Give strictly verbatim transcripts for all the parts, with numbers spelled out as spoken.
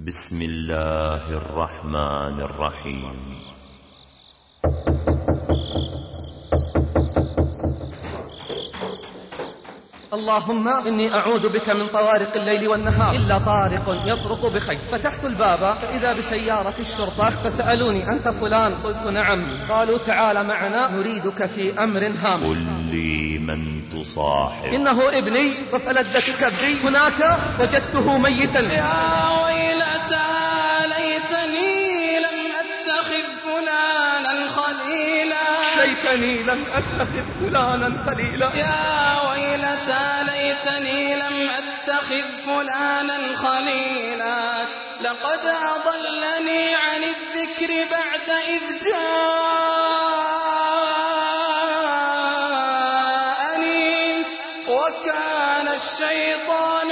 بسم الله الرحمن الرحيم. اللهم إني أعوذ بك من طوارق الليل والنهار إلا طارق يطرق بخير. فتحت الباب فإذا بسيارة الشرطة فسألوني أنت فلان؟ قلت نعم. قالوا تعال معنا نريدك في أمر هام. قل لي من تصاحب؟ إنه ابني وفلذة كبدي هناك وجدته ميتا. يا ويلتى ليتني لم أتخذ فلانا خليلا. ليتني لم أتخذ فلانا خليلا. يا ويلتى ليتني لم أتخذ فلانا خليلا. لقد أضلني عن الذكر بعد إذ جاءني وكان الشيطان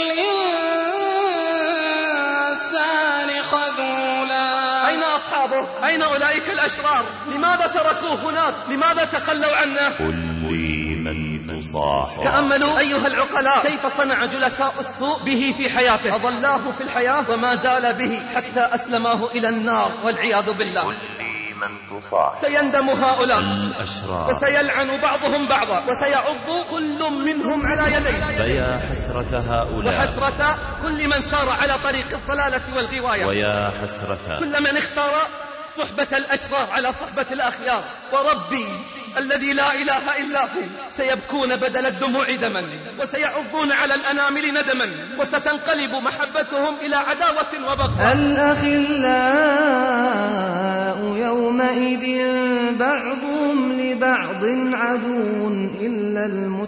للإنسان خذولا. أين أصحابه؟ أين أولئك الأشرار؟ لماذا تركوه هناك؟ لماذا تخلوا عنه؟ قل لي من تصاحب؟ تأملوا أيها العقلاء كيف صنع جلساء السوء به في حياته. أضلاه في الحياة وما زال به حتى أسلماه إلى النار والعياذ بالله. قل لي من تصاحب؟ سيندم هؤلاء الأشرار وسيلعن بعضهم بعضا وسيعض كل منهم على يديه. فيا حسرة هؤلاء وحسرة كل من سار على طريق الضلالة والغواية. ويا حسرة كل من اختار صحبة الأشرار على صحبة الأخيار. وربي الذي لا إله إلا هو سيبكون بدل الدموع دما وسيعضون على الأنامل ندما وستنقلب محبتهم إلى عداوة وبغضاء. الأخلاء يومئذ بعضهم لبعض عدو إلا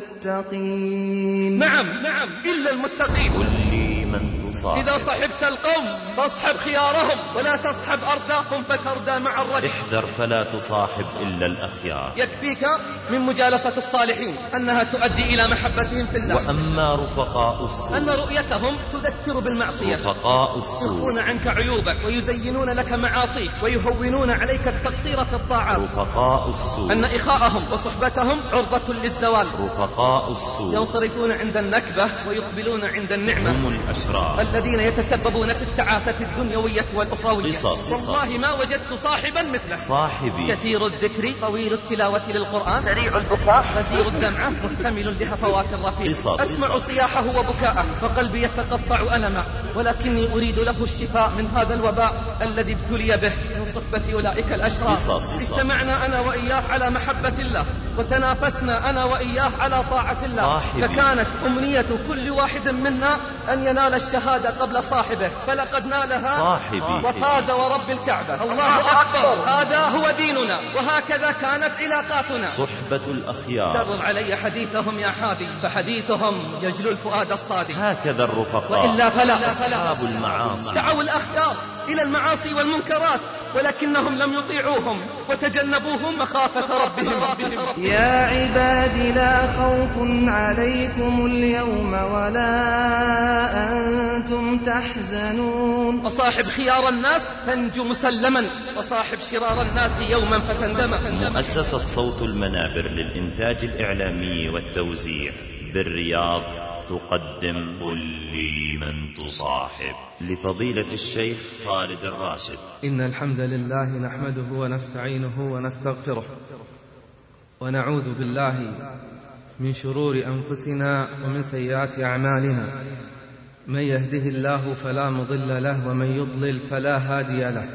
المتقين. نعم نعم إلا المتقين. قل لي من تصاحب؟ إذا صحبت القوم فاصحب خيارهم ولا تصحب أرداهم فتردى مع الرجل. احذر فلا تصاحب إلا الأخيار. يكفيك من مجالسة الصالحين أنها تؤدي إلى محبتهم في الله. وأما رفقاء السوء أن رؤيتهم تذكر بالمعصية. رفقاء السوء يخفون عنك عيوبك ويزينون لك معاصيك ويهونون عليك التقصير في الطاعات. رفقاء السوء أن إخاءهم وصحبتهم عرضة للزوال. رفقاء السوء ينصرفون عند النكبة ويقبلون عند النعمة. هم الأشرار الذين يتسببون في التعاسة الدنيوية والأخروية. قصص. والله ما وجدت صاحبا مثله. صاحبي كثير الذكر طويل التلاوة للقرآن سريع البكاء غزير الدمعة محتمل لهفوات الرفيق. قصص. أسمع صياحه وبكاءه وقلبي يتقطع ألما ولكني أريد له الشفاء من هذا الوباء الذي ابتلي به من صحبة أولئك الأشرار. قصص. اجتمعنا أنا وإياه على محبة الله وتنافسنا أنا وإياه على طاعة الله. صاحبي. فكانت أمنية كل واحد منا أن ينال الشهادة قبل صاحبه فلقد نالها صاحبي وفاز ورب الكعبة. الله أكبر. هذا هو ديننا وهكذا كانت علاقاتنا. صحبة الأخيار. كرر علي حديثهم يا حادي فحديثهم يجلو الفؤاد الصادق. هكذا الرفقاء وإلا فلا أصحاب المعاصي. دعوا الأخيار إلى المعاصي والمنكرات ولكنهم لم يطيعوهم وتجنبوهم مخافة ربهم. يا عباد لا خوف عليكم اليوم ولا أنتم تحزنون. وصاحب خيار الناس تنجو مسلما وصاحب شرار الناس يوما فتندم. مؤسسة صوت المنابر للإنتاج الإعلامي والتوزيع بالرياض تقدم قل لي من تصاحب لفضيلة الشيخ خالد الراشد. إن الحمد لله نحمده ونستعينه ونستغفره ونعوذ بالله من شرور أنفسنا ومن سيئات أعمالنا. من يهده الله فلا مضل له ومن يضلل فلا هادي له.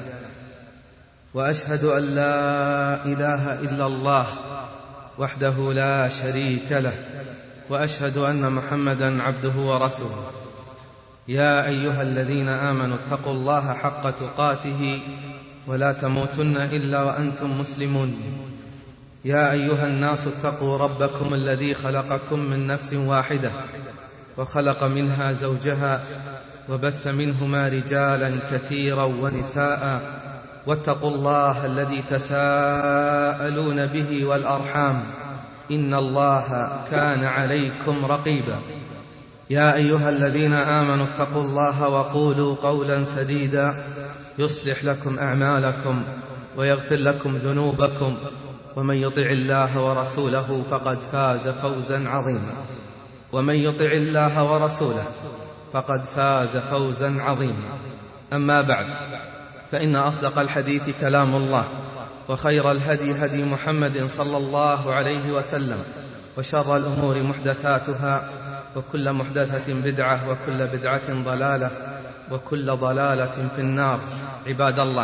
وأشهد أن لا إله إلا الله وحده لا شريك له وأشهد أن محمدا عبده ورسوله. يا أيها الذين آمنوا اتقوا الله حق تقاته ولا تموتن إلا وأنتم مسلمون. يا أيها الناس اتقوا ربكم الذي خلقكم من نفس واحدة وخلق منها زوجها وبث منهما رجالا كثيرا ونساء واتقوا الله الذي تساءلون به والأرحام إن الله كان عليكم رقيبا. يا أيها الذين آمنوا اتقوا الله وقولوا قولا سديدا يصلح لكم أعمالكم ويغفر لكم ذنوبكم ومن يطع الله ورسوله فقد فاز فوزا عظيما. ومن يطع الله ورسوله فقد فاز فوزا عظيما. أما بعد، فإن أصدق الحديث كلام الله، وخير الهدي هدي محمد صلى الله عليه وسلم، وشر الأمور محدثاتها، وكل محدثة بدعة، وكل بدعة ضلالة، وكل ضلالة في النار. عباد الله،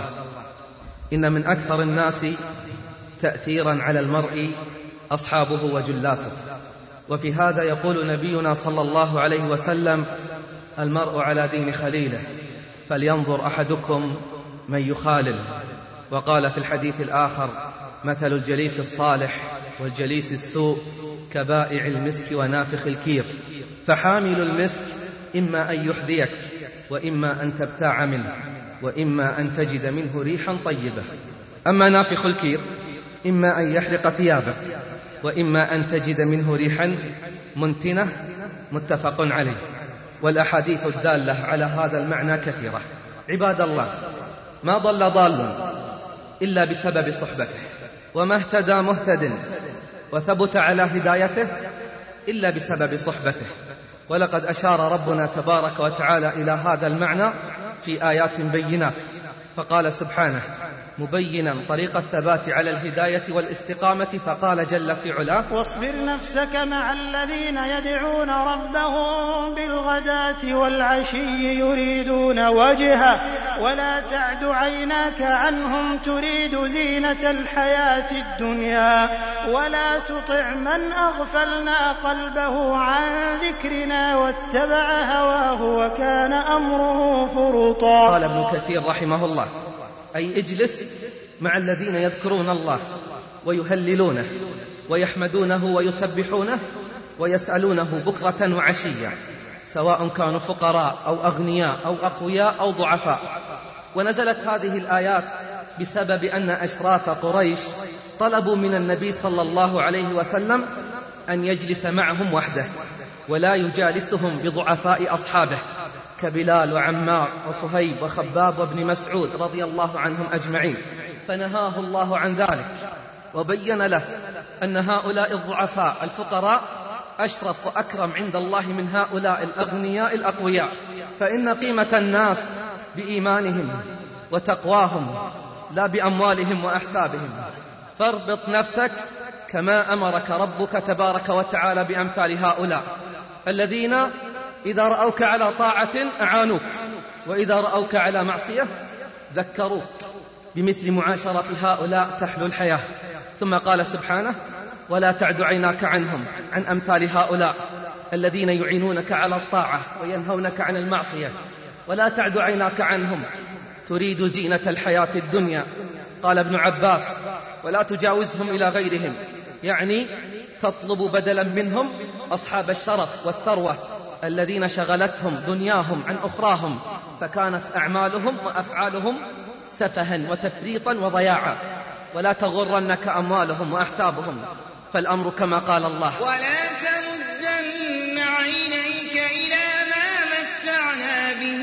إن من أكثر الناس تأثيرا على المرء أصحابه وجلاسه، وفي هذا يقول نبينا صلى الله عليه وسلم: المرء على دين خليله، فلينظر أحدكم من يخالل. وقال في الحديث الآخر: مثل الجليس الصالح والجليس السوء كبائع المسك ونافخ الكير، فحامل المسك إما أن يحذيك، وإما أن تبتاع منه، وإما أن تجد منه ريحا طيبة. أما نافخ الكير إما أن يحرق ثيابك، وإما أن تجد منه ريحا منتنة. متفق عليه. والأحاديث الدالة على هذا المعنى كثيرة. عباد الله، ما ضل ضال إلا بسبب صحبته، وما اهتدى مهتد وثبت على هدايته إلا بسبب صحبته. ولقد أشار ربنا تبارك وتعالى إلى هذا المعنى في آيات بينات، فقال سبحانه مبينا طريق الثبات على الهداية والاستقامة، فقال جل في علاه: واصبر نفسك مع الذين يدعون ربهم بالغداة والعشي يريدون وجهه ولا تعد عيناك عنهم تريد زينة الحياة الدنيا ولا تطع من أغفلنا قلبه عن ذكرنا واتبع هواه وكان أمره فرطا. قال ابن كثير رحمه الله: أي اجلس مع الذين يذكرون الله ويهللونه ويحمدونه ويسبحونه ويسألونه بكرة وعشيا، سواء كانوا فقراء أو أغنياء أو أقوياء أو ضعفاء. ونزلت هذه الآيات بسبب أن أشراف قريش طلبوا من النبي صلى الله عليه وسلم أن يجلس معهم وحده، ولا يجالسهم بضعفاء أصحابه كبلال وعمار وصهيب وخباب وابن مسعود رضي الله عنهم أجمعين، فنهاه الله عن ذلك، وبين له أن هؤلاء الضعفاء الفقراء أشرف وأكرم عند الله من هؤلاء الأغنياء الأقوياء، فإن قيمة الناس بإيمانهم وتقواهم لا بأموالهم وأحسابهم. فاربط نفسك كما أمرك ربك تبارك وتعالى بأمثال هؤلاء الذين إذا رأوك على طاعة أعانوك، وإذا رأوك على معصية ذكروك. بمثل معاشرة هؤلاء تحلو الحياة. ثم قال سبحانه: ولا تعد عيناك عنهم، عن أمثال هؤلاء الذين يعينونك على الطاعة وينهونك عن المعصية. ولا تعد عيناك عنهم تريد زينة الحياة الدنيا. قال ابن عباس: ولا تجاوزهم إلى غيرهم، يعني تطلب بدلا منهم أصحاب الشرف والثروة الذين شغلتهم دنياهم عن أخراهم، فكانت أعمالهم وأفعالهم سفها وتفريطا وضياعا. ولا تغرنك أموالهم وأحسابهم، فالأمر كما قال الله: ولا تمدن عينيك إلى ما متعنا به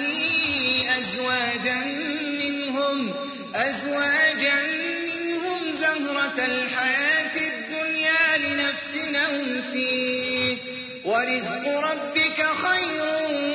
أزواجا منهم أزواجا منهم زهرة الحياة الدنيا لنفتنهم فيه ورزق ربك خير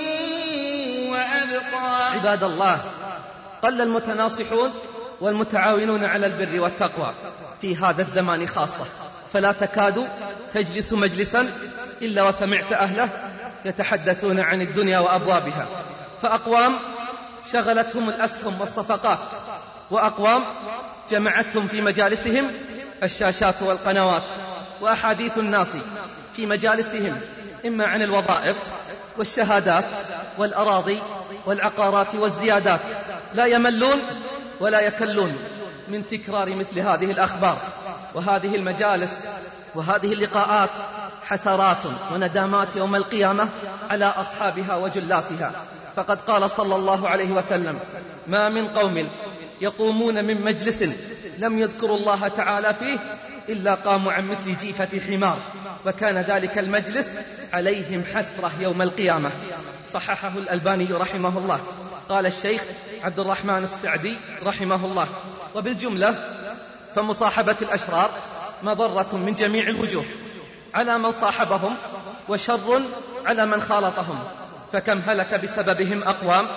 وأبقى. عباد الله، قل المتناصحون والمتعاونون على البر والتقوى في هذا الزمان خاصة، فلا تكاد تجلس مجلسا إلا وسمعت أهله يتحدثون عن الدنيا وأبوابها. فأقوام شغلتهم الأسهم والصفقات، وأقوام جمعتهم في مجالسهم الشاشات والقنوات، وأحاديث الناس في مجالسهم إما عن الوظائف والشهادات والأراضي والعقارات والزيادات. لا يملون ولا يكلون من تكرار مثل هذه الأخبار. وهذه المجالس وهذه اللقاءات حسرات وندامات يوم القيامة على أصحابها وجلاسها. فقد قال صلى الله عليه وسلم: ما من قوم يقومون من مجلس لم يذكروا الله تعالى فيه إلا قاموا عن مثل جيفة حمار، وكان ذلك المجلس عليهم حسرة يوم القيامة. صححه الألباني رحمه الله. قال الشيخ عبد الرحمن السعدي رحمه الله: وبالجملة فمصاحبة الأشرار مضرة من جميع الوجوه على من صاحبهم، وشر على من خالطهم. فكم هلك بسببهم أقوام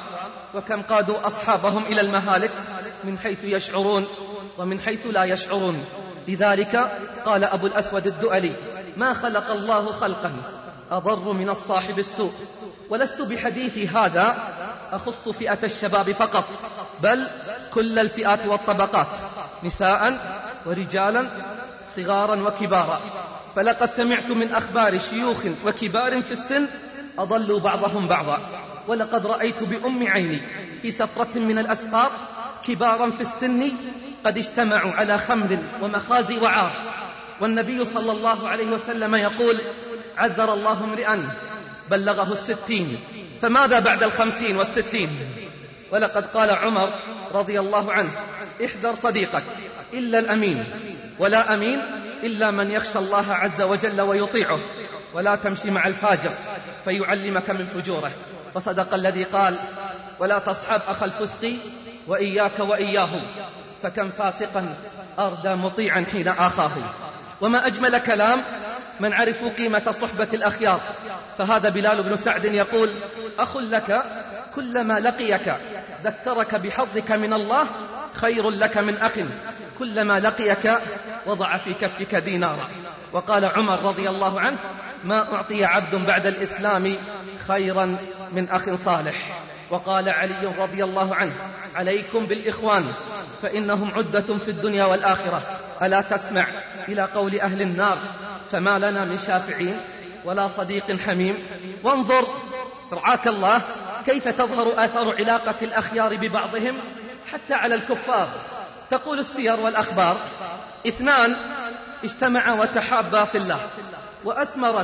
وكم قادوا أصحابهم إلى المهالك من حيث يشعرون ومن حيث لا يشعرون. لذلك قال أبو الأسود الدؤلي: ما خلق الله خلقا أضر من الصاحب السوء. ولست بحديثي هذا أخص فئة الشباب فقط، بل كل الفئات والطبقات، نساء ورجالا، صغارا وكبارا. فلقد سمعت من أخبار شيوخ وكبار في السن أضلوا بعضهم بعضا، ولقد رأيت بأم عيني في سفرة من الأسفار كبارا في السن قد اجتمعوا على خمر ومخازي وعار، والنبي صلى الله عليه وسلم يقول: عذر الله امرئا بلغه الستين، فماذا بعد الخمسين والستين؟ ولقد قال عمر رضي الله عنه: احذر صديقك إلا الأمين، ولا أمين إلا من يخشى الله عز وجل ويطيعه، ولا تمشي مع الفاجر فيعلمك من فجوره. وصدق الذي قال: ولا تصحب أخ الفسق وإياك وإياه، فكم فاسقا أردى مطيعا حين آخاه. وما أجمل كلام من عرفوا قيمة صحبة الأخيار، فهذا بلال بن سعد يقول: أخ لك كلما لقيك ذكرك بحظك من الله خير لك من أخ كلما لقيك وضع في كفك دينارا. وقال عمر رضي الله عنه: ما أعطي عبد بعد الإسلام خيرا من أخ صالح. وقال علي رضي الله عنه: عليكم بالإخوان فإنهم عدة في الدنيا والآخرة. ألا تسمع إلى قول أهل النار: فما لنا من شافعين ولا صديق حميم. وانظر رعاك الله كيف تظهر آثار علاقة الأخيار ببعضهم حتى على الكفار. تقول السير والأخبار: اثنان اجتمعا وتحابا في الله، وأثمرت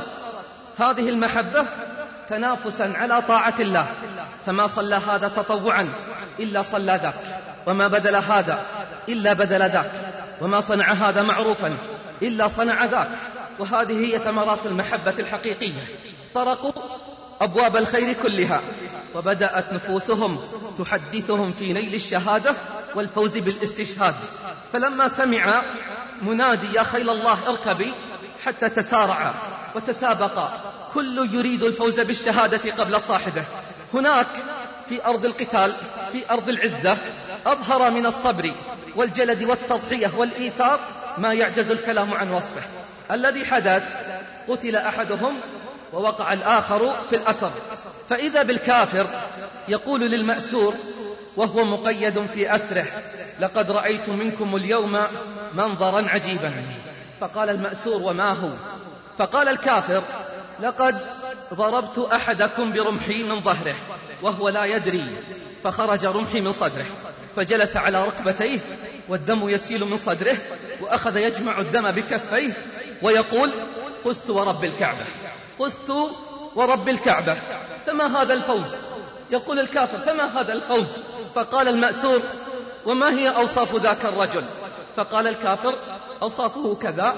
هذه المحبة تنافسا على طاعة الله، فما صلى هذا تطوعا إلا صلى ذاك، وما بدل هذا إلا بدل ذاك، وما صنع هذا معروفا إلا صنع ذاك. وهذه هي ثمرات المحبة الحقيقية. طرقوا أبواب الخير كلها، وبدأت نفوسهم تحدثهم في نيل الشهادة والفوز بالاستشهاد. فلما سمع منادي: يا خيل الله اركبي، حتى تسارع وتسابق، كل يريد الفوز بالشهادة قبل صاحبه. هناك في أرض القتال، في أرض العزة، أظهر من الصبر والجلد والتضحية والإيثار ما يعجز الكلام عن وصفه. الذي حدث: قتل أحدهم ووقع الآخر في الأسر، فإذا بالكافر يقول للمأسور وهو مقيد في أسره: لقد رأيت منكم اليوم منظرا عجيبا. فقال المأسور: وما هو؟ فقال الكافر: لقد ضربت أحدكم برمحي من ظهره وهو لا يدري، فخرج رمحي من صدره، فجلس على ركبتيه والدم يسيل من صدره، وأخذ يجمع الدم بكفيه ويقول: فزت ورب الكعبة، فزت ورب الكعبة، فما هذا الفوز؟ يقول الكافر: فما هذا الفوز؟ فقال المأسور: وما هي أوصاف ذاك الرجل؟ فقال الكافر: أوصافه كذا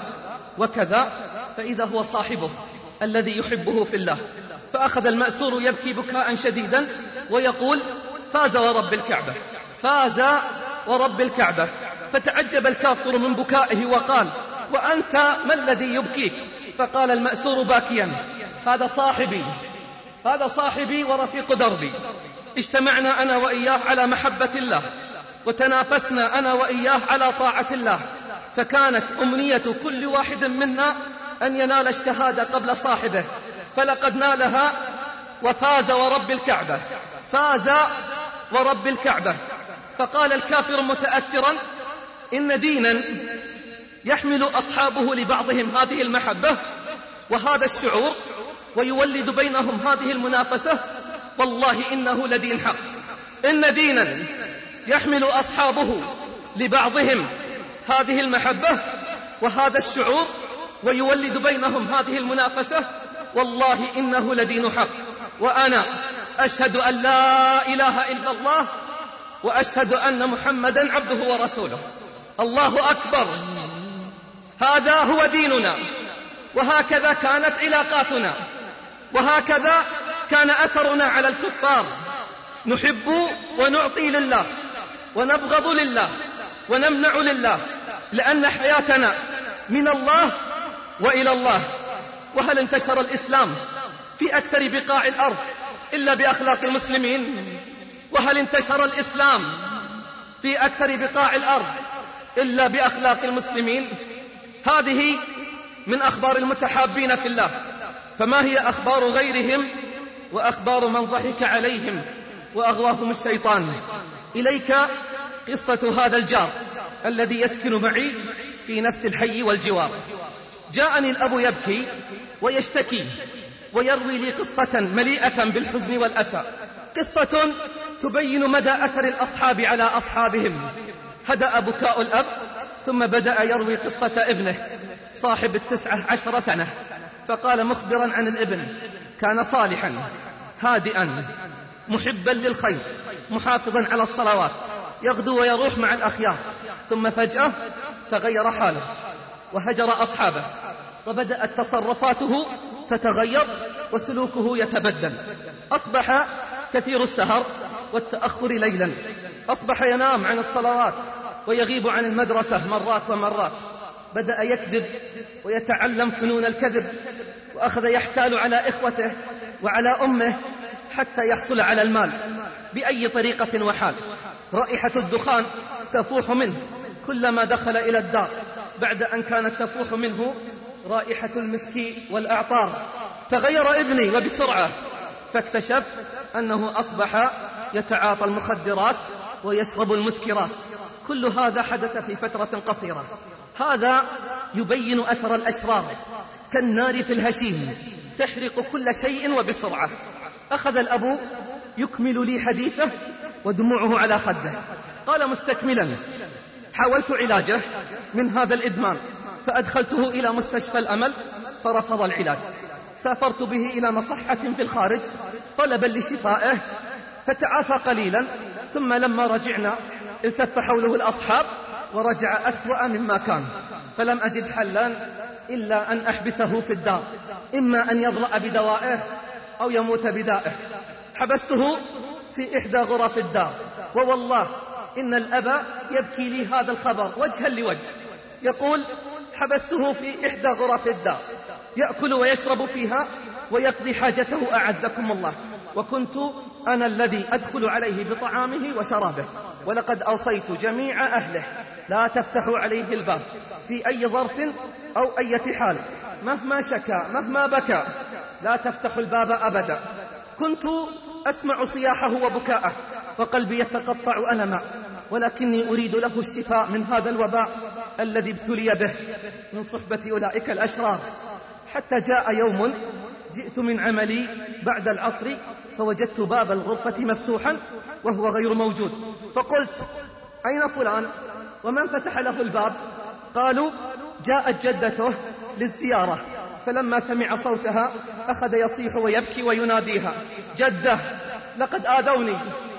وكذا، فإذا هو صاحبه الذي يحبه في الله. فأخذ المأسور يبكي بكاء شديدا ويقول: فاز ورب الكعبة، فاز ورب الكعبة. فتعجب الكافر من بكائه وقال: وأنت ما الذي يبكيك؟ فقال المأسور باكيا: هذا صاحبي، هذا صاحبي ورفيق دربي، اجتمعنا أنا وإياه على محبة الله، وتنافسنا أنا وإياه على طاعة الله، فكانت أمنية كل واحد منا أن ينال الشهادة قبل صاحبه، فلقد نالها وفاز ورب الكعبة، فاز ورب الكعبة. فقال الكافر متأثرا: إن دينا يحمل أصحابه لبعضهم هذه المحبة وهذا الشعور ويولد بينهم هذه المنافسة، والله إنه لدين حق. إن دينا يحمل أصحابه لبعضهم هذه المحبة وهذا الشعور ويولد بينهم هذه المنافسة، والله إنه لدين حق. وأنا أشهد أن لا إله إلا الله وأشهد أن محمدا عبده ورسوله. الله أكبر. هذا هو ديننا، وهكذا كانت علاقاتنا، وهكذا كان أثرنا على الكفار. نحب ونعطي لله، ونبغض لله، ونمنع لله، لأن حياتنا من الله وإلى الله. وهل انتشر الإسلام في أكثر بقاع الأرض إلا بأخلاق المسلمين؟ وهل انتشر الإسلام في أكثر بقاع الأرض إلا بأخلاق المسلمين؟ هذه من أخبار المتحابين في الله. فما هي أخبار غيرهم وأخبار من ضحك عليهم وأغواهم الشيطان؟ إليك قصة هذا الجار الذي يسكن معي في نفس الحي والجوار. جاءني الأب يبكي ويشتكي ويروي لي قصة مليئة بالحزن والأسى، قصة تبين مدى أثر الأصحاب على أصحابهم. هدأ بكاء الأب ثم بدأ يروي قصة ابنه صاحب التسعة عشر سنة، فقال مخبرا عن الابن: كان صالحا هادئا محبا للخير محافظا على الصلوات، يغدو ويروح مع الأخيار، ثم فجأة تغير حاله وهجر أصحابه، وبدأت تصرفاته تتغير وسلوكه يتبدل. أصبح كثير السهر والتأخر ليلا، أصبح ينام عن الصلوات ويغيب عن المدرسة مرات ومرات، بدأ يكذب ويتعلم فنون الكذب، وأخذ يحتال على إخوته وعلى أمه حتى يحصل على المال بأي طريقة وحال. رائحة الدخان تفوح منه كلما دخل إلى الدار، بعد أن كانت تفوح منه رائحة المسك والأعطار. تغير ابني وبسرعة، فاكتشفت أنه أصبح يتعاطى المخدرات ويشرب المسكرات. كل هذا حدث في فترة قصيرة. هذا يبين أثر الأشرار كالنار في الهشيم، تحرق كل شيء وبسرعة. أخذ الأب يكمل لي حديثه ودموعه على خده. قال مستكملا: حاولت علاجه من هذا الإدمان، فأدخلته إلى مستشفى الأمل فرفض العلاج. سافرت به إلى مصحة في الخارج طلبا لشفائه، فتعافى قليلا، ثم لما رجعنا التف حوله الأصحاب ورجع أسوأ مما كان. فلم أجد حلا إلا أن أحبسه في الدار، إما أن يبرأ بدوائه أو يموت بدائه. حبسته في إحدى غرف الدار، ووالله إن الأب يبكي لي هذا الخبر وجها لوجه. يقول: حبسته في إحدى غرف الدار يأكل ويشرب فيها ويقضي حاجته أعزكم الله، وكنت أنا الذي أدخل عليه بطعامه وشرابه، ولقد أوصيت جميع أهله لا تفتحوا عليه الباب في أي ظرف أو أي حال، مهما شكا مهما بكى لا تفتحوا الباب أبدا. كنت أسمع صياحه وبكاءه وقلبي يتقطع ألما، ولكني أريد له الشفاء من هذا الوباء الذي ابتلي به من صحبة أولئك الأشرار. حتى جاء يوم جئت من عملي بعد العصر فوجدت باب الغرفة مفتوحا وهو غير موجود، فقلت: أين فلان؟ ومن فتح له الباب؟ قالوا: جاءت جدته للزيارة. فلما سمع صوتها أخذ يصيح ويبكي ويناديها: جدة لقد آذوني،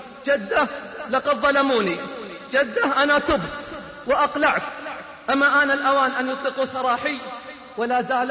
جدة لقد ظلموني، جدة أنا تبت وأقلعت، أما آن الأوان أن يطلقوا سراحي؟ ولا زال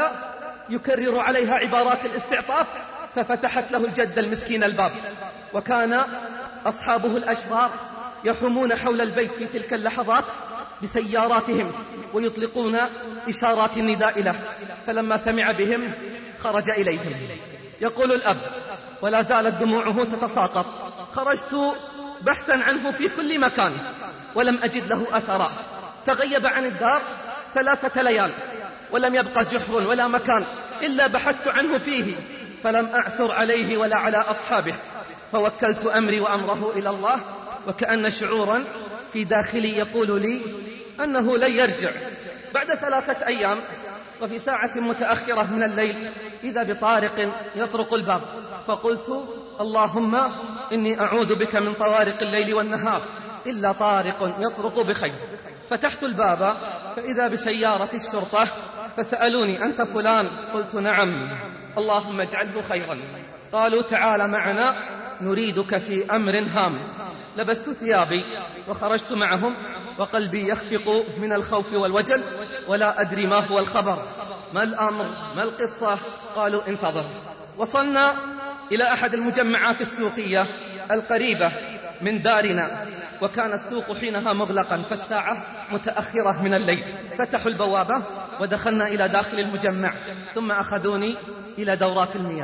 يكرر عليها عبارات الاستعطاف. ففتحت له الجدة المسكين الباب، وكان أصحابه الأشرار يحومون حول البيت في تلك اللحظات بسياراتهم ويطلقون إشارات النداء له. فلما سمع بهم خرج إليهم. يقول الأب ولا زالت دموعه تتساقط: خرجت بحثا عنه في كل مكان ولم أجد له أثرا، تغيب عن الدار ثلاثة ليال ولم يبقى جحر ولا مكان إلا بحثت عنه فيه، فلم أعثر عليه ولا على أصحابه، فوكلت أمري وأمره إلى الله، وكأن شعورا في داخلي يقول لي أنه لن يرجع. بعد ثلاثة أيام وفي ساعة متأخرة من الليل إذا بطارق يطرق الباب، فقلت: اللهم إني أعوذ بك من طوارق الليل والنهار إلا طارق يطرق بخير. فتحت الباب فإذا بسيارة الشرطة، فسألوني: أنت فلان؟ قلت: نعم. اللهم اجعله خيرا. قالوا: تعال معنا نريدك في أمر هام. لبست ثيابي وخرجت معهم وقلبي يخفق من الخوف والوجل ولا أدري ما هو الخبر، ما الأمر، ما القصة. قالوا: انتظر. وصلنا إلى أحد المجمعات السوقية القريبة من دارنا، وكان السوق حينها مغلقا فالساعة متأخرة من الليل. فتحوا البوابة ودخلنا إلى داخل المجمع، ثم أخذوني إلى دورات المياه،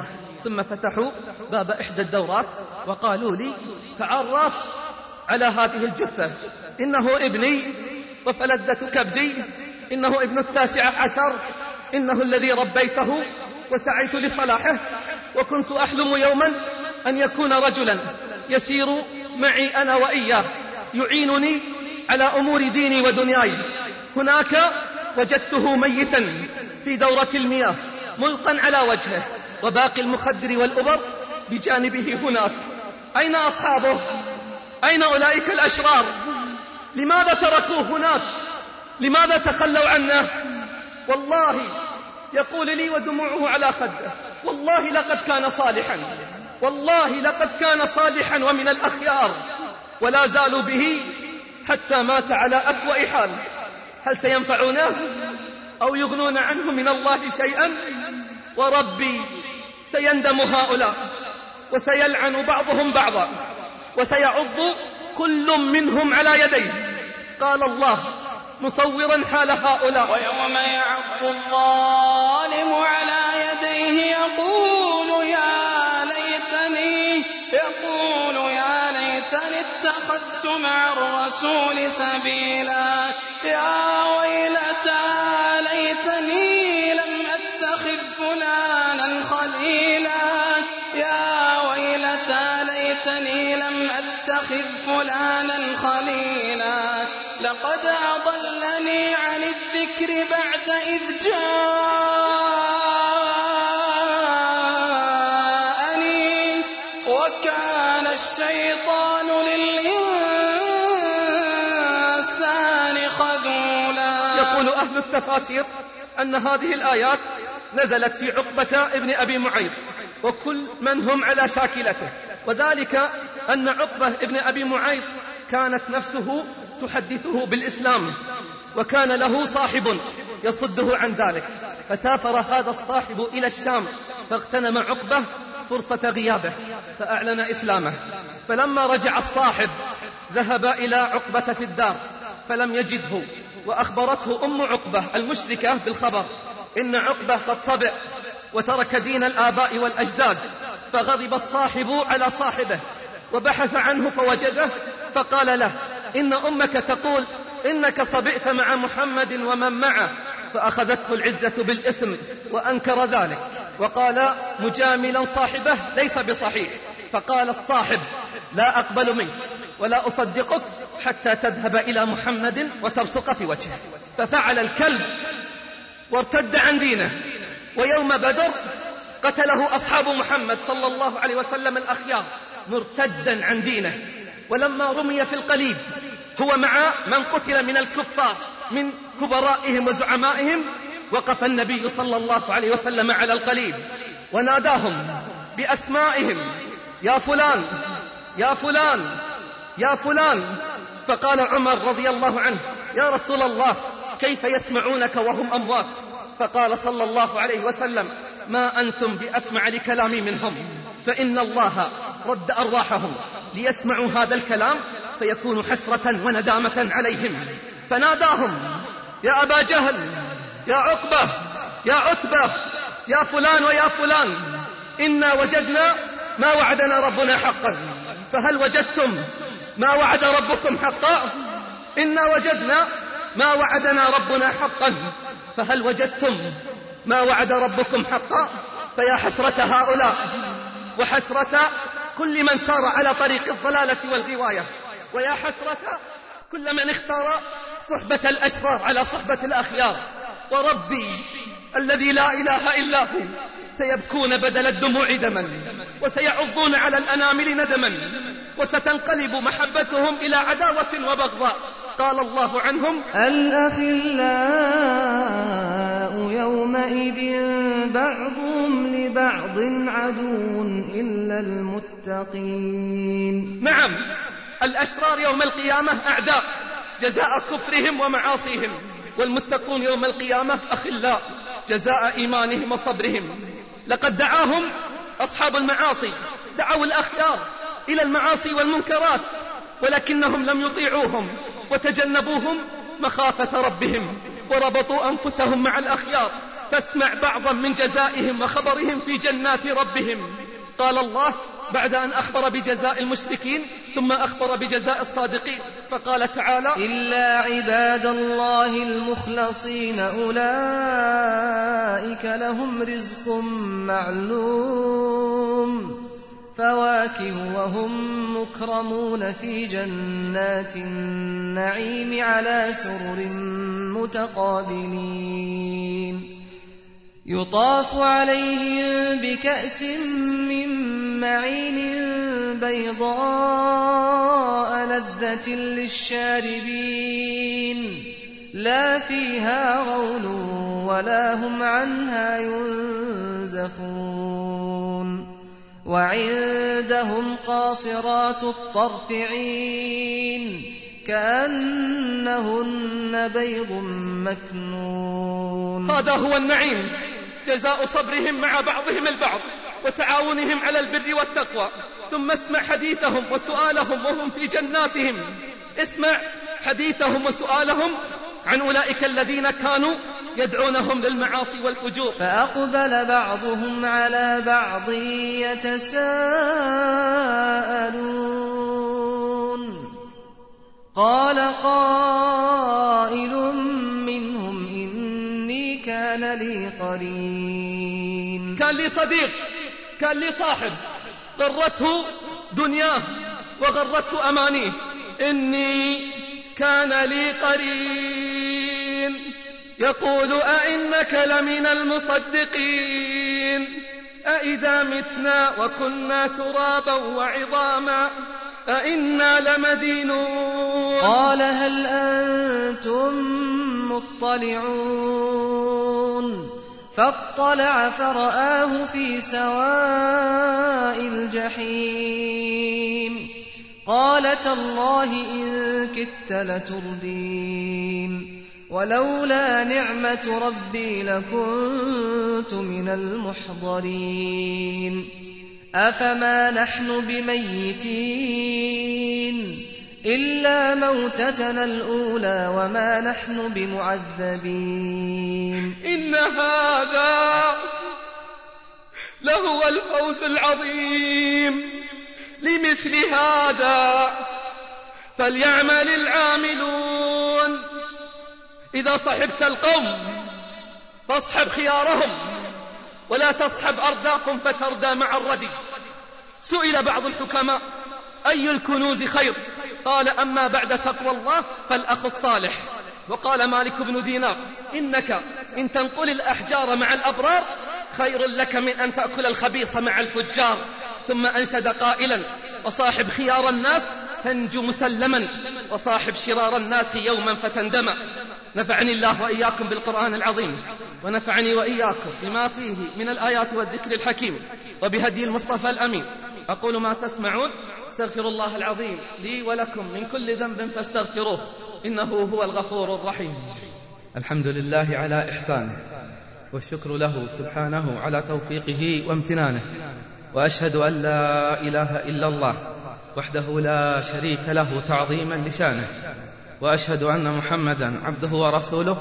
ثم فتحوا باب إحدى الدورات وقالوا لي تعرف على هذه الجثة، إنه ابني وفلذة كبدي، إنه ابن التاسع عشر، إنه الذي ربيته وسعيت لصلاحه، وكنت أحلم يوما أن يكون رجلا يسير معي أنا وإياه يعينني على أمور ديني ودنياي. هناك وجدته ميتا في دورة المياه ملقا على وجهه، وباقي المخدر والأبر بجانبه هناك. أين أصحابه؟ أين أولئك الأشرار؟ لماذا تركوه هناك؟ لماذا تخلوا عنه؟ والله يقول لي ودموعه على خده، والله لقد كان صالحا، والله لقد كان صالحا ومن الأخيار، ولا زالوا به حتى مات على أسوأ حال. هل سينفعونه أو يغنون عنه من الله شيئا؟ وربي سيندم هؤلاء وسيلعن بعضهم بعضا وسيعض كل منهم على يديه. قال الله مصورا حال هؤلاء: ويوم يعض الظالم على يديه يقول يا ليتني يقول يا ليتني اتخذت مع الرسول سبيلا، يا ويلتى ليتني لم أتخذ فلانا خليلا، يا ويلتى ليتني لم أتخذ فلانا خليلا، لقد أضلني عن الذكر بعد إذ جاءني وكان الشيطان للإنسان خذولا. يقول أهل التفاسير أن هذه الآيات نزلت في عقبة ابن أبي معيط وكل من هم على شاكلته، وذلك أن عقبة ابن أبي معيط كانت نفسه تحدثه بالإسلام، وكان له صاحب يصده عن ذلك، فسافر هذا الصاحب إلى الشام فاغتنم عقبة فرصة غيابه فأعلن إسلامه. فلما رجع الصاحب ذهب إلى عقبة في الدار فلم يجده، وأخبرته أم عقبة المشركة بالخبر إن عقبة قد صبع وترك دين الآباء والأجداد. فغضب الصاحب على صاحبه وبحث عنه فوجده، فقال له إن أمك تقول إنك صبئت مع محمد ومن معه، فأخذته العزة بالإثم وأنكر ذلك وقال مجاملا صاحبه ليس بصحيح. فقال الصاحب لا أقبل منك ولا أصدقك حتى تذهب إلى محمد وتبصق في وجهه. ففعل الكلب وارتد عن دينه. ويوم بدر قتله أصحاب محمد صلى الله عليه وسلم الأخيار مرتدا عن دينه. ولما رمي في القليب هو مع من قتل من الكفار من كبرائهم وزعمائهم، وقف النبي صلى الله عليه وسلم على القليب وناداهم بأسمائهم: يا فلان يا فلان يا فلان. فقال عمر رضي الله عنه: يا رسول الله كيف يسمعونك وهم أموات؟ فقال صلى الله عليه وسلم: ما أنتم بأسمع لكلامي منهم، فإن الله رد أرواحهم ليسمعوا هذا الكلام فيكون حسرة وندامة عليهم. فناداهم: يا أبا جهل يا عقبة يا عتبة يا فلان ويا فلان، إنا وجدنا ما وعدنا ربنا حقا، فهل وجدتم ما وعد ربكم حقا؟ إنا وجدنا ما وعدنا ربنا حقا، فهل وجدتم ما وعد ربكم حقا؟ فيا حسرة هؤلاء وحسرة كل من سار على طريق الضلالة والغواية، ويا حسرة كل من اختار صحبة الأشرار على صحبة الأخيار. وربي الذي لا إله إلا هو سيبكون بدل الدموع دما، وسيعضون على الأنامل ندما، وستنقلب محبتهم إلى عداوة وبغضاء. قال الله عنهم: الأخلاء يومئذ بعضهم لبعض عدو إلا المتقين. نعم، الأشرار يوم القيامة أعداء جزاء كفرهم ومعاصيهم، والمتقون يوم القيامة أخلاء جزاء إيمانهم وصبرهم. لقد دعاهم أصحاب المعاصي، دعوا الأخيار إلى المعاصي والمنكرات، ولكنهم لم يطيعوهم وتجنبوهم مخافة ربهم، وربطوا أنفسهم مع الأخيار. فاسمع بعضا من جزائهم وخبرهم في جنات ربهم: قال الله بعد أن أخبر بجزاء المشركين ثم أخبر بجزاء الصادقين، فقال تعالى: إلا عباد الله المخلصين أولئك لهم رزق معلوم، فواكه وهم مكرمون في جنات النعيم على سرر متقابلين، يطاف عليهم بكأس من معين بيضاء لذة للشاربين، لا فيها غول ولا هم عنها ينزفون، وعندهم قاصرات الطرف عين كأنهن بيض مكنون. هذا هو النعيم، جزاء صبرهم مع بعضهم البعض وتعاونهم على البر والتقوى. ثم اسمع حديثهم وسؤالهم وهم في جناتهم، اسمع حديثهم وسؤالهم عن أولئك الذين كانوا يدعونهم للمعاصي والفجور. فأقبل بعضهم على بعض يتساءلون، قال قائل منهم إني كان لي قرين. كان لي صديق، كان لي صاحب، غرته دنياه وغرته أمانيه، إني كان لي قرين يقول أئنك لمن المصدقين أئذا متنا وكنا ترابا وعظاما أئنا لمدينون. قال هل أنتم مطلعون؟ فاطلع فرآه في سواء الجحيم، قال تالله إن كدت لتردين، ولولا نعمة ربي لكنت من المحضرين. أفما نحن بميتين إلا موتتنا الأولى وما نحن بمعذبين. إن هذا لهو الفوز العظيم، لمثل هذا فليعمل العاملون. إذا صحبت القوم فاصحب خيارهم ولا تصحب أرداكم فتردى مع الردي. سئل بعض الحكماء أي الكنوز خير؟ قال أما بعد تقوى الله فالأخ الصالح. وقال مالك بن دينار إنك إن تنقل الأحجار مع الأبرار خير لك من أن تأكل الخبيث مع الفجار. ثم أنشد قائلا وصاحب خيار الناس تنجو مسلما وصاحب شرار الناس يوما فتندم. نفعني الله وإياكم بالقرآن العظيم ونفعني وإياكم بما فيه من الآيات والذكر الحكيم وبهدي المصطفى الأمين. أقول ما تسمعون، استغفر الله العظيم لي ولكم من كل ذنب فاستغفروه إنه هو الغفور الرحيم. الحمد لله على إحسانه، والشكر له سبحانه على توفيقه وامتنانه، وأشهد أن لا إله إلا الله وحده لا شريك له تعظيما لشانه، وأشهد أن محمدا عبده ورسوله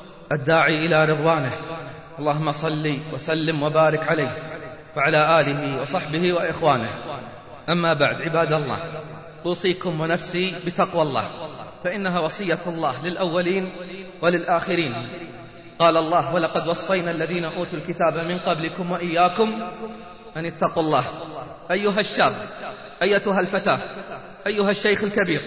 الداعي إلى رضوانه. اللهم صل وسلم وبارك عليه وعلى آله وصحبه وإخوانه. أما بعد، عباد الله، أوصيكم ونفسي بتقوى الله، فإنها وصية الله للأولين وللآخرين. قال الله ولقد وصينا الذين أوتوا الكتاب من قبلكم وإياكم أن اتقوا الله. أيها الشاب، أيتها الفتاة، أيها الشيخ الكبير،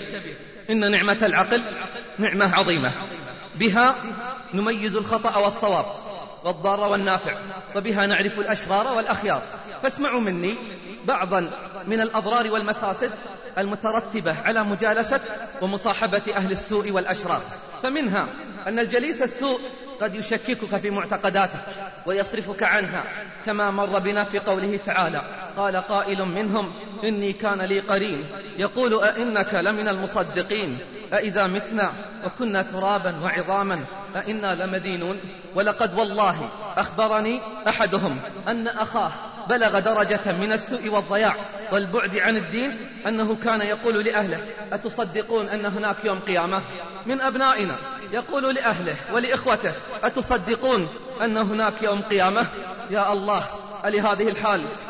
إن نعمة العقل نعمة عظيمة، بها نميز الخطأ والصواب والضار والنافع، وبها نعرف الأشرار والأخيار. فاسمعوا مني بعضا من الأضرار والمفاسد المترتبة على مجالسة ومصاحبة أهل السوء والأشرار. فمنها أن الجليس السوء قد يشككك في معتقداتك ويصرفك عنها، كما مر بنا في قوله تعالى قال قائل منهم إني كان لي قرين يقول أئنك لمن المصدقين أئذا متنا وكنا ترابا وعظاما أئنا لمدينون. ولقد والله أخبرني أحدهم أن أخاه بلغ درجة من السوء والضياع والبعد عن الدين أنه كان يقول لأهله أتصدقون أن هناك يوم قيامة؟ من أبنائنا يقول لأهله ولإخوته أتصدقون أن هناك يوم قيامة؟ يا الله، ألهذه الحال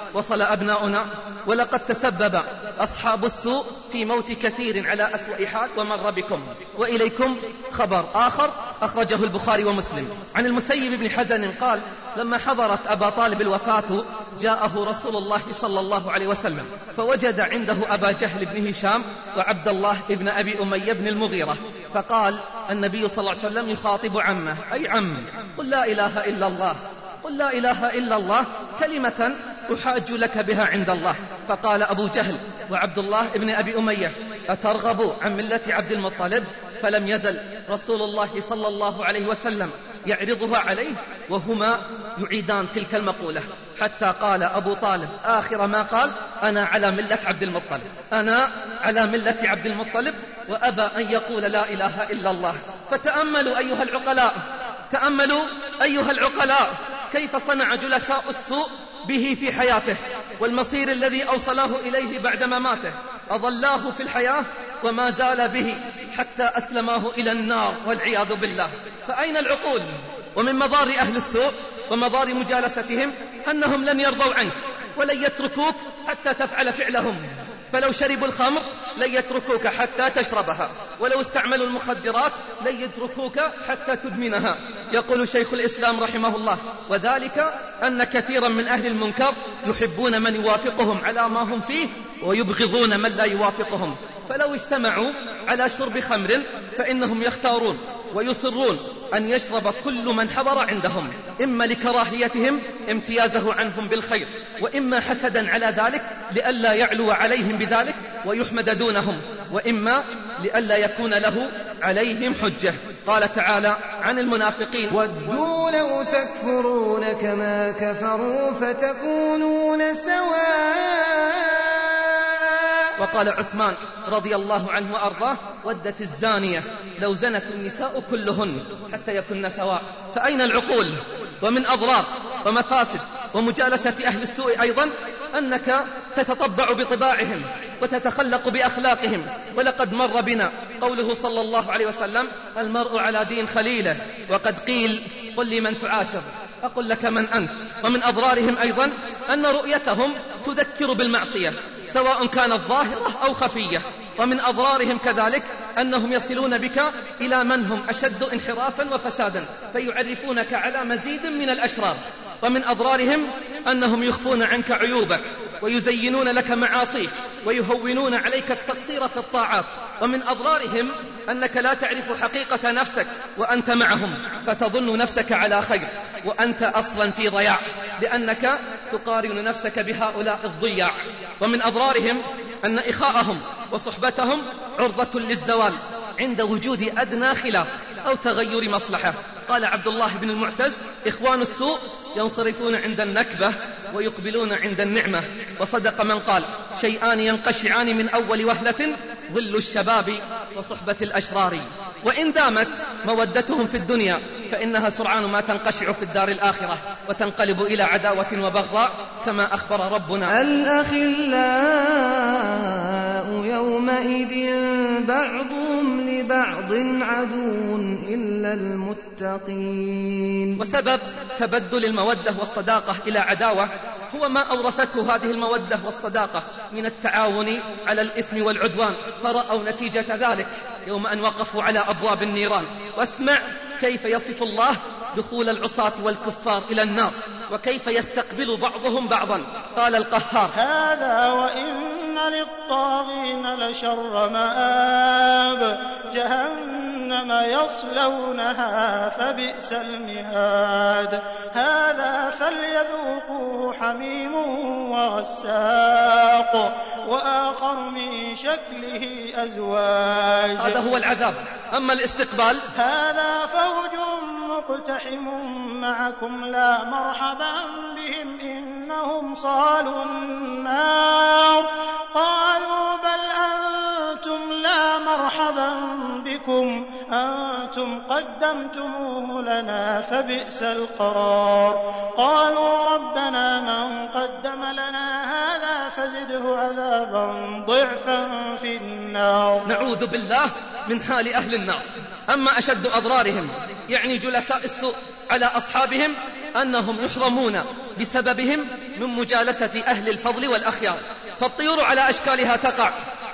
وصل أبناؤنا، ولقد تسبب أصحاب السوء في موت كثير على أسوأ حال ومر بكم. وإليكم خبر آخر أخرجه البخاري ومسلم عن المسيب بن حزن قال: لما حضرت أبا طالب الوفاة جاءه رسول الله صلى الله عليه وسلم فوجد عنده أبا جهل بن هشام وعبد الله بن أبي أمية بن المغيرة، فقال النبي صلى الله عليه وسلم يخاطب عمه: أي عم، قل لا إله إلا الله، قل لا إله إلا الله كلمة أحاج لك بها عند الله. فقال أبو جهل وعبد الله بن أبي أمية: أترغب عن ملة عبد المطلب؟ فلم يزل رسول الله صلى الله عليه وسلم يعرضها عليه وهما يعيدان تلك المقولة، حتى قال أبو طالب آخر ما قال: أنا على ملة عبد المطلب، أنا على ملة عبد المطلب، وأبى أن يقول لا إله إلا الله. فتأملوا أيها العقلاء، تأملوا أيها العقلاء كيف صنع جلساء السوء به في حياته، والمصير الذي أوصلاه إليه بعد مماته. أضلاه في الحياة وما زال به حتى أسلماه إلى النار والعياذ بالله. فأين العقول؟ ومن مضار أهل السوء ومضار مجالستهم أنهم لن يرضوا عنك ولن يتركوك حتى تفعل فعلهم. فلو شربوا الخمر لن يتركوك حتى تشربها، ولو استعملوا المخدرات لن يتركوك حتى تدمنها. يقول شيخ الإسلام رحمه الله: وذلك أن كثيرا من أهل المنكر يحبون من يوافقهم على ما هم فيه ويبغضون من لا يوافقهم. فلو اجتمعوا على شرب خمر فإنهم يختارون ويصرون أن يشرب كل من حضر عندهم، إما لكراهيتهم امتيازه عنهم بالخير، وإما حسدا على ذلك لئلا يعلو عليهم بذلك ويحمد دونهم، وإما لئلا يكون له عليهم حجة. قال تعالى عن المنافقين: ودوا لو تكفرون كما كفروا فتكونون سواء. وقال عثمان رضي الله عنه وأرضاه: ودت الزانية لو زنت النساء كلهن حتى يكن سواء. فأين العقول؟ ومن أضرار ومفاسد ومجالسة أهل السوء أيضا أنك تتطبع بطباعهم وتتخلق بأخلاقهم. ولقد مر بنا قوله صلى الله عليه وسلم: المرء على دين خليله. وقد قيل: قل لي من تعاشر، أقول لك من أنت. ومن أضرارهم أيضا أن رؤيتهم تذكر بالمعصية سواء كانت ظاهرة أو خفية. ومن أضرارهم كذلك أنهم يصلون بك إلى من هم أشد انحرافا وفسادا فيعرفونك على مزيد من الأشرار. ومن أضرارهم أنهم يخفون عنك عيوبك ويزينون لك معاصيك ويهونون عليك التقصير في الطاعات. ومن أضرارهم أنك لا تعرف حقيقة نفسك وأنت معهم، فتظن نفسك على خير وأنت أصلا في ضياع، لأنك تقارن نفسك بهؤلاء الضياع. ومن أضرارهم أن إخاءهم وصحبتهم عرضة للزوال عند وجود أدنى خلاف أو تغير مصلحة. قال عبد الله بن المعتز: إخوان السوء ينصرفون عند النكبة ويقبلون عند النعمة. وصدق من قال: شيئان ينقشعان من أول وهلة: ظل الشباب وصحبة الأشرار. وإن دامت مودتهم في الدنيا فإنها سرعان ما تنقشع في الدار الآخرة وتنقلب إلى عداوة وبغضاء، كما أخبر ربنا: الأخلاء يومئذ بعضهم لبعض عدو إلا المتقين. وسبب تبدل المودة والصداقة إلى عداوة هو ما أورثته هذه المودة والصداقة من التعاون على الإثم والعدوان، فرأوا نتيجة ذلك يوم أن وقفوا على أبواب النيران. واسمع كيف يصف الله دخول العصاة والكفار إلى النار وكيف يستقبل بعضهم بعضا. قال القهار: هذا وإن للطاغين لشر مآب، جهنم يصلونها فبئس المهاد، هذا فليذوقوا حميم وغساق وآخر من شكله أزواج. هذا هو العذاب. أما الاستقبال: هذا فوج مقتحم معكم لا مرحبا بهم إنهم صالوا النار، قالوا بل أنتم لا مرحبا بكم أنتم قدمتموه لنا فبئس القرار، قالوا ربنا من قدم لنا هذا فزده عذابا ضعفا في النار. نعوذ بالله من حال أهل النار. أما أشد أضرارهم يعني جلساء السوء على أصحابهم أنهم يحرمون بسببهم من مجالسة أهل الفضل والأخيار، فالطيور على أشكالها تقع،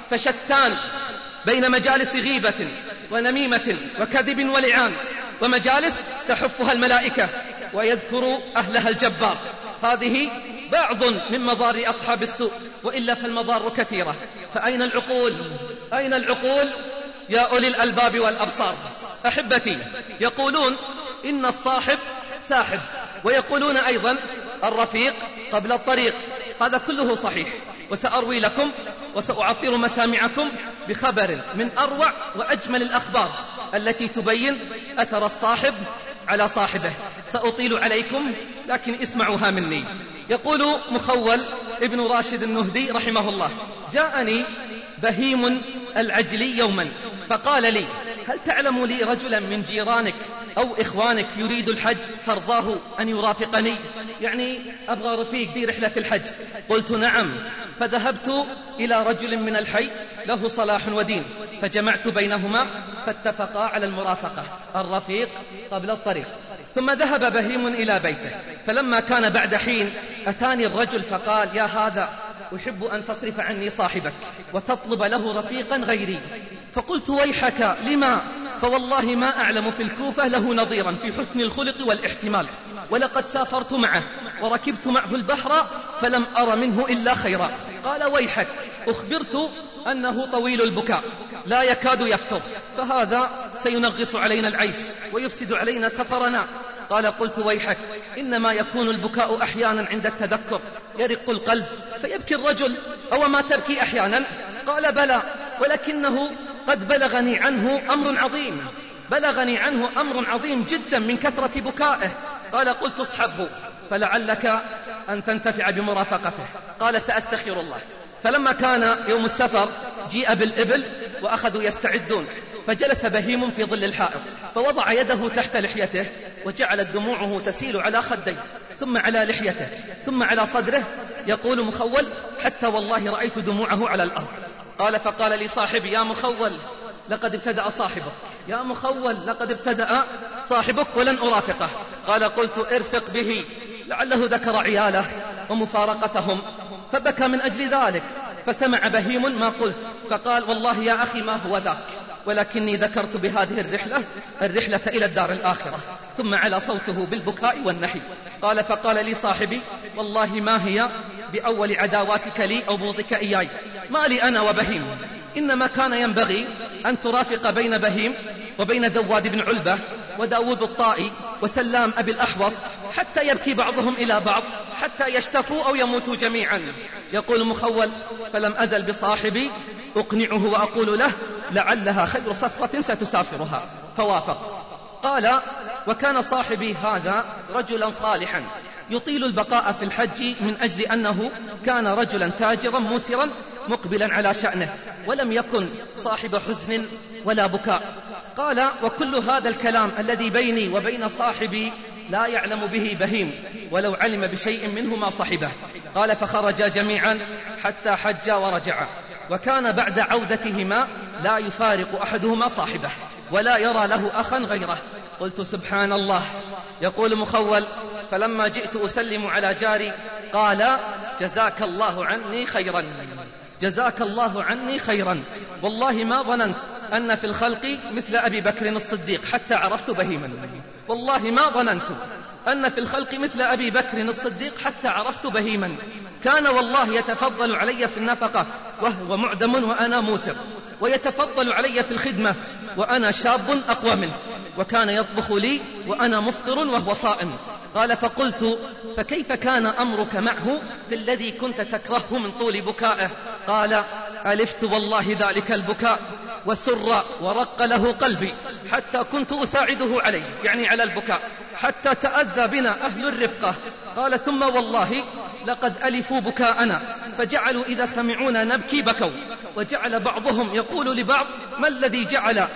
فشتان بين مجالس غيبة ونميمة وكذب ولعان، ومجالس تحفها الملائكة ويذكر أهلها الجبار. هذه بعض من مضار أصحاب السوء، وإلا فالمضار كثيرة. فأين العقول؟ أين العقول يا أولي الألباب والأبصار؟ أحبتي، يقولون إن الصاحب ساحب، ويقولون أيضا الرفيق قبل الطريق. هذا كله صحيح، وسأروي لكم وسأعطر مسامعكم بخبر من أروع وأجمل الأخبار التي تبين أثر الصاحب على صاحبه. سأطيل عليكم لكن اسمعوها مني. يقول مخول ابن راشد النهدي رحمه الله: جاءني بهيم العجلي يوما فقال لي: هل تعلم لي رجلا من جيرانك أو إخوانك يريد الحج ترضاه أن يرافقني؟ يعني أبغى رفيق في رحلة الحج. قلت: نعم. فذهبت إلى رجل من الحي له صلاح ودين، فجمعت بينهما فاتفقا على المرافقة، الرفيق قبل الطريق. ثم ذهب بهيم إلى بيته، فلما كان بعد حين أتاني الرجل فقال: يا هذا، أحب أن تصرف عني صاحبك وتطلب له رفيقا غيري. فقلت: ويحك، لما؟ فوالله ما أعلم في الكوفة له نظيرا في حسن الخلق والاحتمال، ولقد سافرت معه وركبت معه البحر فلم أر منه إلا خيرا. قال: ويحك، أخبرت أنه طويل البكاء لا يكاد يفتر، فهذا سينغص علينا العيش ويفسد علينا سفرنا. قال: قلت: ويحك، إنما يكون البكاء أحيانا عند التذكر، يرق القلب فيبكي الرجل، أو ما تبكي أحيانا؟ قال: بلى، ولكنه قد بلغني عنه أمر عظيم، بلغني عنه أمر عظيم جدا من كثرة بكائه. قال: قلت: اصحبه فلعلك أن تنتفع بمرافقته. قال: سأستخير الله. فلما كان يوم السفر جيء بالإبل وأخذوا يستعدون، فجلس بهيم في ظل الحائط، فوضع يده تحت لحيته وجعلت دموعه تسيل على خديه ثم على لحيته ثم على صدره. يقول مخول: حتى والله رأيت دموعه على الأرض. قال: فقال لي صاحبي: يا مخول، لقد ابتدأ صاحبك، يا مخول، لقد ابتدأ صاحبك ولن أرافقه. قال: قلت: ارفق به، لعله ذكر عياله ومفارقتهم فبكى من أجل ذلك. فسمع بهيم ما قلت فقال: والله يا أخي ما هو ذاك، ولكني ذكرت بهذه الرحلة الرحلة إلى الدار الآخرة. ثم على صوته بالبكاء والنحي. قال: فقال لي صاحبي: والله ما هي بأول عداواتك لي أو بغضك إياي، ما لي أنا وبهيم، إنما كان ينبغي أن ترافق بين بهيم وبين ذواد بن علبة وداود الطائي وسلام أبي الأحوص، حتى يبكي بعضهم إلى بعض حتى يشتفوا أو يموتوا جميعا. يقول مخول: فلم أزل بصاحبي أقنعه وأقول له لعلها خير صفقة ستسافرها، فوافق. قال: وكان صاحبي هذا رجلا صالحا يطيل البقاء في الحج من أجل أنه كان رجلا تاجرا موسرا مقبلا على شأنه، ولم يكن صاحب حزن ولا بكاء. قال: وكل هذا الكلام الذي بيني وبين صاحبي لا يعلم به بهيم، ولو علم بشيء منه ما صحبه. قال: فخرجا جميعا حتى حجا ورجعا، وكان بعد عودتهما لا يفارق أحدهما صاحبه ولا يرى له أخا غيره. قلت: سبحان الله. يقول مخول: فلما جئت أسلم على جاري قال: جزاك الله عني خيرا، جزاك الله عني خيرا، والله ما ظننت أن في الخلق مثل أبي بكر الصديق حتى عرفت بهيما، والله ما ظننت أن في الخلق مثل أبي بكر الصديق حتى عرفت بهيما، كان والله يتفضل علي في النفقة وهو معدم وأنا موسر، ويتفضل علي في الخدمة وأنا شاب أقوى منه، وكان يطبخ لي وأنا مفطر وهو صائم. قال: فقلت: فكيف كان أمرك معه في الذي كنت تكرهه من طول بكائه؟ قال: ألفت والله ذلك البكاء وسر ورق له قلبي حتى كنت أساعده عليه، يعني على البكاء، حتى تأذى بنا أهل الرفقة. قال: ثم والله لقد ألفوا بكاءنا فجعلوا إذا سمعونا نبكي بكوا، وجعل بعضهم يقول لبعض: ما الذي جعل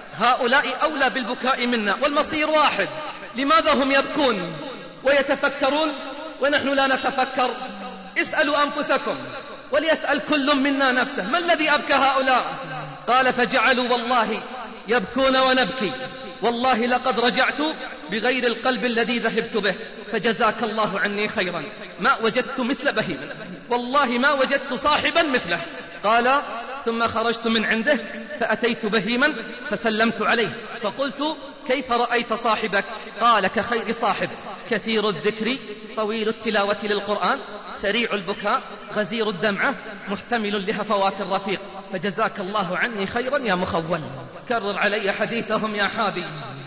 هؤلاء أولى بالبكاء منا والمصير واحد، لماذا هم يبكون ويتفكرون ونحن لا نتفكر؟ اسألوا أنفسكم وليسأل كل منا نفسه، ما الذي أبكى هؤلاء؟ قال: فجعلوا والله يبكون ونبكي، والله لقد رجعت بغير القلب الذي ذهبت به، فجزاك الله عني خيرا، ما وجدت مثل بهيم، والله ما وجدت صاحبا مثله. قال: ثم خرجت من عنده فأتيت بهيما فسلمت عليه فقلت: كيف رأيت صاحبك؟ قال: كخير صاحب، كثير الذكر، طويل التلاوة للقرآن، سريع البكاء، غزير الدمعة، محتمل لهفوات الرفيق، فجزاك الله عني خيرا يا مخول. كرر علي حديثهم يا حادي،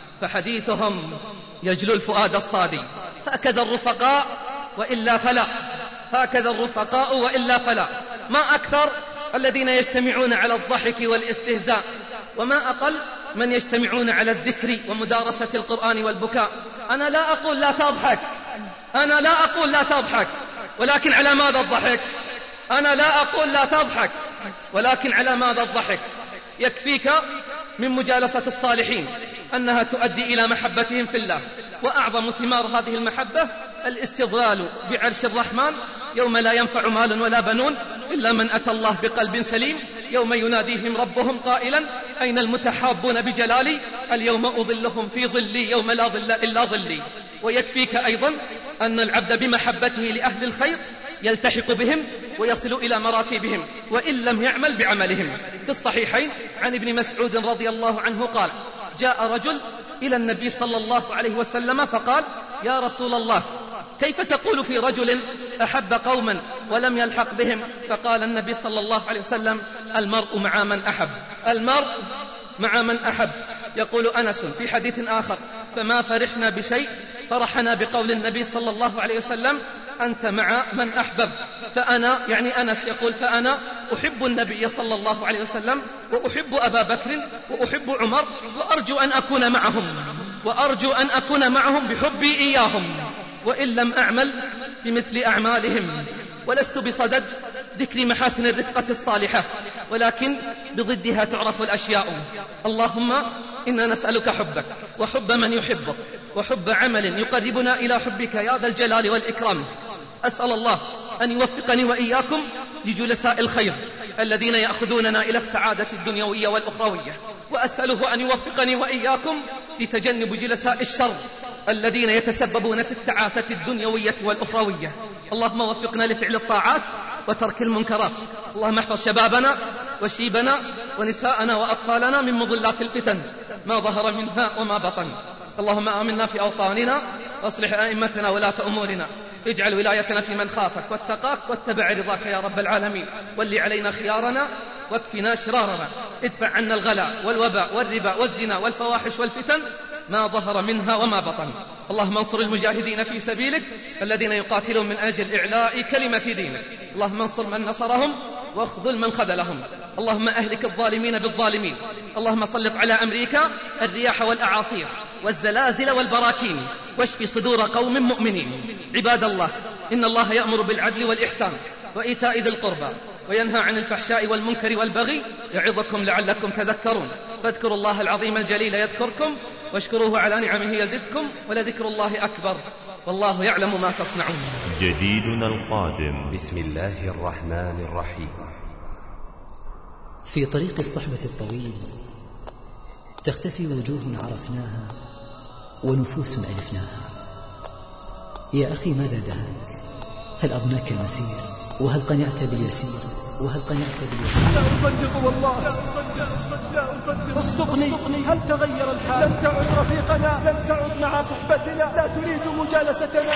فحديثهم يجلو الفؤاد الصادي. هكذا الرفقاء وإلا فلا، هكذا الرفقاء وإلا فلا. ما أكثر الذين يجتمعون على الضحك والاستهزاء، وما أقل من يجتمعون على الذكر ومدارسة القرآن والبكاء. أنا لا أقول لا تضحك، أنا لا أقول لا تضحك، ولكن على ماذا الضحك؟ أنا لا أقول لا تضحك، ولكن على ماذا الضحك؟ يكفيك من مجالسة الصالحين أنها تؤدي إلى محبتهم في الله، وأعظم ثمار هذه المحبة الاستظلال بعرش الرحمن يوم لا ينفع مال ولا بنون إلا من أتى الله بقلب سليم، يوم يناديهم ربهم قائلا: أين المتحابون بجلالي؟ اليوم أظلهم في ظلي يوم لا ظل إلا ظلي. ويكفيك أيضا أن العبد بمحبته لأهل الخير يلتحق بهم ويصل إلى مراتبهم وإن لم يعمل بعملهم. في الصحيحين عن ابن مسعود رضي الله عنه قال: جاء رجل إلى النبي صلى الله عليه وسلم فقال: يا رسول الله، كيف تقول في رجل أحب قوما ولم يلحق بهم؟ فقال النبي صلى الله عليه وسلم: المرء مع من أحب، المرء مع من أحب. يقول أنس في حديث آخر: فما فرحنا بشيء فرحنا بقول النبي صلى الله عليه وسلم: أنت مع من أحبب. فأنا، يعني أنس يقول، فأنا أحب النبي صلى الله عليه وسلم، وأحب أبا بكر، وأحب عمر، وأرجو أن أكون معهم، وأرجو أن أكون معهم بحبي إياهم، وإن لم أعمل بمثل أعمالهم. ولست بصدد ذكر محاسن الرفقة الصالحة، ولكن بضدها تعرف الأشياء. اللهم إنا نسألك حبك وحب من يحبك وحب عمل يقربنا إلى حبك يا ذا الجلال والإكرام. أسأل الله أن يوفقني وإياكم لجلساء الخير الذين يأخذوننا إلى السعادة الدنيوية والأخروية، وأسأله أن يوفقني وإياكم لتجنب جلساء الشر الذين يتسببون في التعاسة الدنيوية والأخروية. اللهم وفقنا لفعل الطاعات وترك المنكرات. اللهم احفظ شبابنا وشيبنا ونساءنا وأطفالنا من مضلات الفتن ما ظهر منها وما بطن. اللهم آمنا في أوطاننا واصلح أئمتنا ولاة أمورنا، اجعل ولايتنا في من خافك واتقاك واتبع رضاك يا رب العالمين. ولي علينا خيارنا واكفنا شرارنا، ادفع عنا الغلاء والوباء والربا والزنا والفواحش والفتن ما ظهر منها وما بطن. اللهم انصر المجاهدين في سبيلك الذين يقاتلون من أجل إعلاء كلمة دينك. اللهم انصر من نصرهم واخذل من خذلهم. اللهم أهلك الظالمين بالظالمين. اللهم سلط على أمريكا الرياح والأعاصير والزلازل والبراكين، واشف صدور قوم مؤمنين. عباد الله، إن الله يأمر بالعدل والإحسان وإيتاء ذي القربى وينهى عن الفحشاء والمنكر والبغي، يعظكم لعلكم تذكرون. فاذكروا الله العظيم الجليل يذكركم، واشكروه على نعمه يزدكم، ولذكر الله أكبر، والله يعلم ما تصنعون. جديدنا القادم. بسم الله الرحمن الرحيم. في طريق الصحبة الطويل تختفي وجوه عرفناها ونفوس ألفناها. يا أخي ماذا دعاك؟ هل أضناك المسير؟ وهل قنعت باليسير؟ وهل قنعت باليسير؟ لا أصدق والله، لا أصدق، لا أصدق. اصدقني، هل تغير الحال؟ لم تعد رفيقنا، لم تعد مع صحبتنا، لا تريد مجالستنا.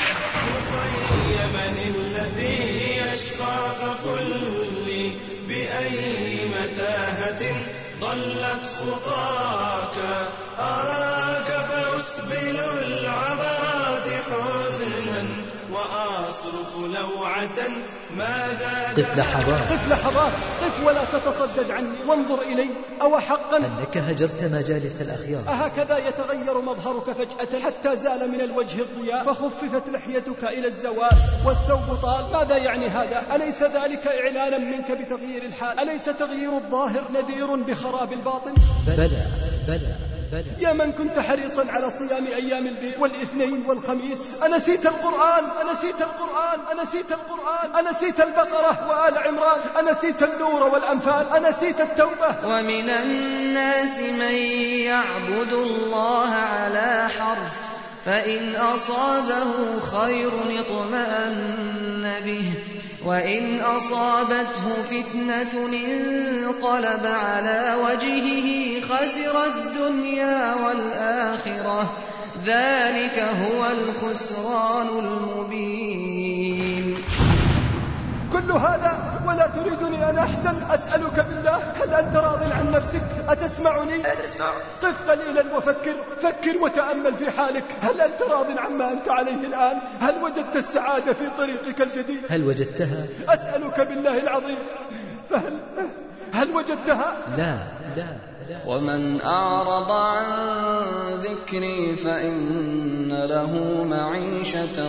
من الذي يشقى فقل لي بأي متاهة ضلت خطاك، أراك فأسبل العبرات حزنا وأصرف لوعة. ماذا قف لحظات، قف لحظات، قف ولا تتصدد عني وانظر إلي. أو حقا أنك هجرت مجالس الأخيار؟ أهكذا يتغير مظهرك فجأة حتى زال من الوجه الضياء، فخففت لحيتك إلى الزوال والثوب طال؟ ماذا يعني هذا؟ أليس ذلك إعلانا منك بتغيير الحال؟ أليس تغيير الظاهر نذير بخراب الباطن؟ بلى بلى بلى. يا من كنت حريصا على صيام أيام البيت والاثنين والخميس، أنسيت القرآن؟ أنسيت القرآن؟ أنسيت القرآن؟ أنسيت البقرة وآل عمران؟ أنسيت النور والأنفال؟ أنسيت التوبة؟ ومن الناس من يعبدوا الله على حرف فإن أصابه خير اطمأن به وإن أصابته فتنة انقلب على وجهه خسر الدنيا والآخرة ذلك هو الخسران المبين. كل هذا ولا تريدني أن أحزن؟ أسألك بالله، هل أنت راض عن نفسك؟ أتسمعني؟ قف قليلا وفكر، فكر وتأمل في حالك. هل أنت راض عما أنت عليه الآن؟ هل وجدت السعادة في طريقك الجديد؟ هل وجدتها؟ أسألك بالله العظيم، فهل هل وجدتها؟ لا لا لا. ومن أعرض عن ذكري فإن له معيشة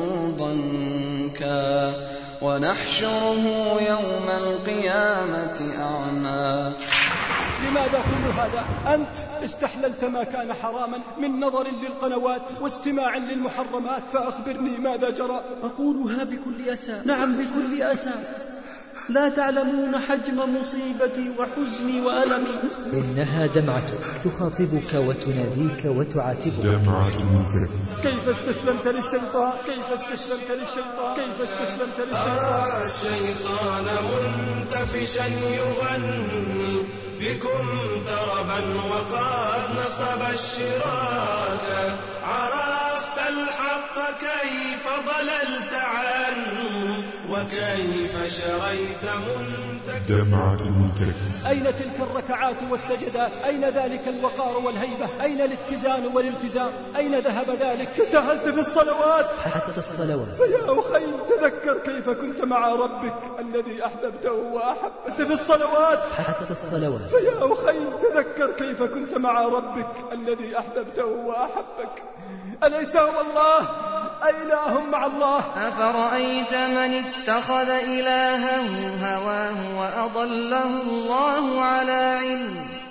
ضنكا ونحشره يوم القيامة أعمى. لماذا كل هذا؟ أنت استحللت ما كان حراما من نظر للقنوات واستماع للمحرمات، فأخبرني ماذا جرى؟ أقولها بكل أسى، نعم بكل أسى. لا تعلمون حجم مصيبتي وحزني وألمي. إنها دمعتك تخاطبك وتناديك وتعاتبك. دمعة منتك. كيف استسلمت للشيطان؟ كيف استسلمت للشيطان؟ كيف استسلمت للشيطان؟ الشيطان منتفشا يغني بكم تربا وقد نصب الشراك. عرفت الحق كيف ضللت عنه وكيف شريت منتك. دمعة منتك. أين تلك الركعات والسجدات؟ أين ذلك الوقار والهيبة؟ أين الاتزان والالتزام؟ أين ذهب ذلك؟ سهلت في الصلوات حتى الصلوات. فيا أخي تذكر كيف كنت مع ربك الذي أحببته وأحببت في الصلوات حتى الصلوات. فيا أخي تذكر كيف كنت مع ربك الذي أحببته وأحبك. أليس هو الله؟ أإله مع الله؟ أفرأيت من اتخذ إلهه هواه وأضله الله على علم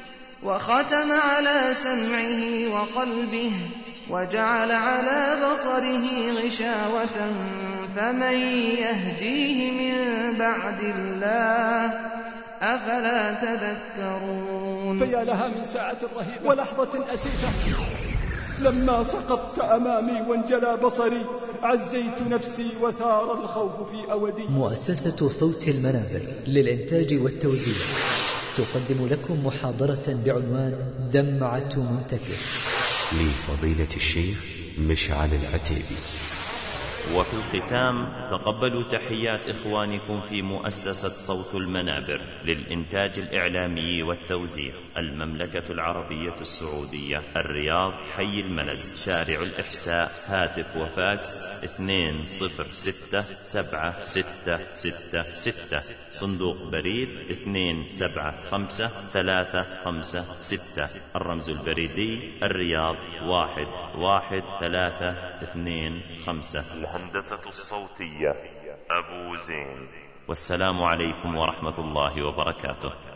وختم على سمعه وقلبه وجعل على بصره غشاوة فمن يهديه من بعد الله أفلا تذكرون. فيا لها من ساعة رهيبة ولحظة أسيفة لما سقطت أمامي وانجلى بصري عزيت نفسي وثار الخوف في أودي. مؤسسة صوت المنابر للإنتاج والتوزيع تقدم لكم محاضرة بعنوان دمعة منتكر لفضيلة الشيخ مشعل العتيبي. وفي الختام تقبلوا تحيات إخوانكم في مؤسسة صوت المنابر للإنتاج الإعلامي والتوزيع المملكة العربية السعودية الرياض حي الملز شارع الإحساء هاتف وفاكس اثنين صفر ستة سبعة ستة ستة ستة صندوق بريد اثنين سبعة خمسة ثلاثة خمسة ستة الرمز البريدي الرياض واحد واحد ثلاثة اثنين خمسة. الهندسة الصوتية أبو زين. والسلام عليكم ورحمة الله وبركاته.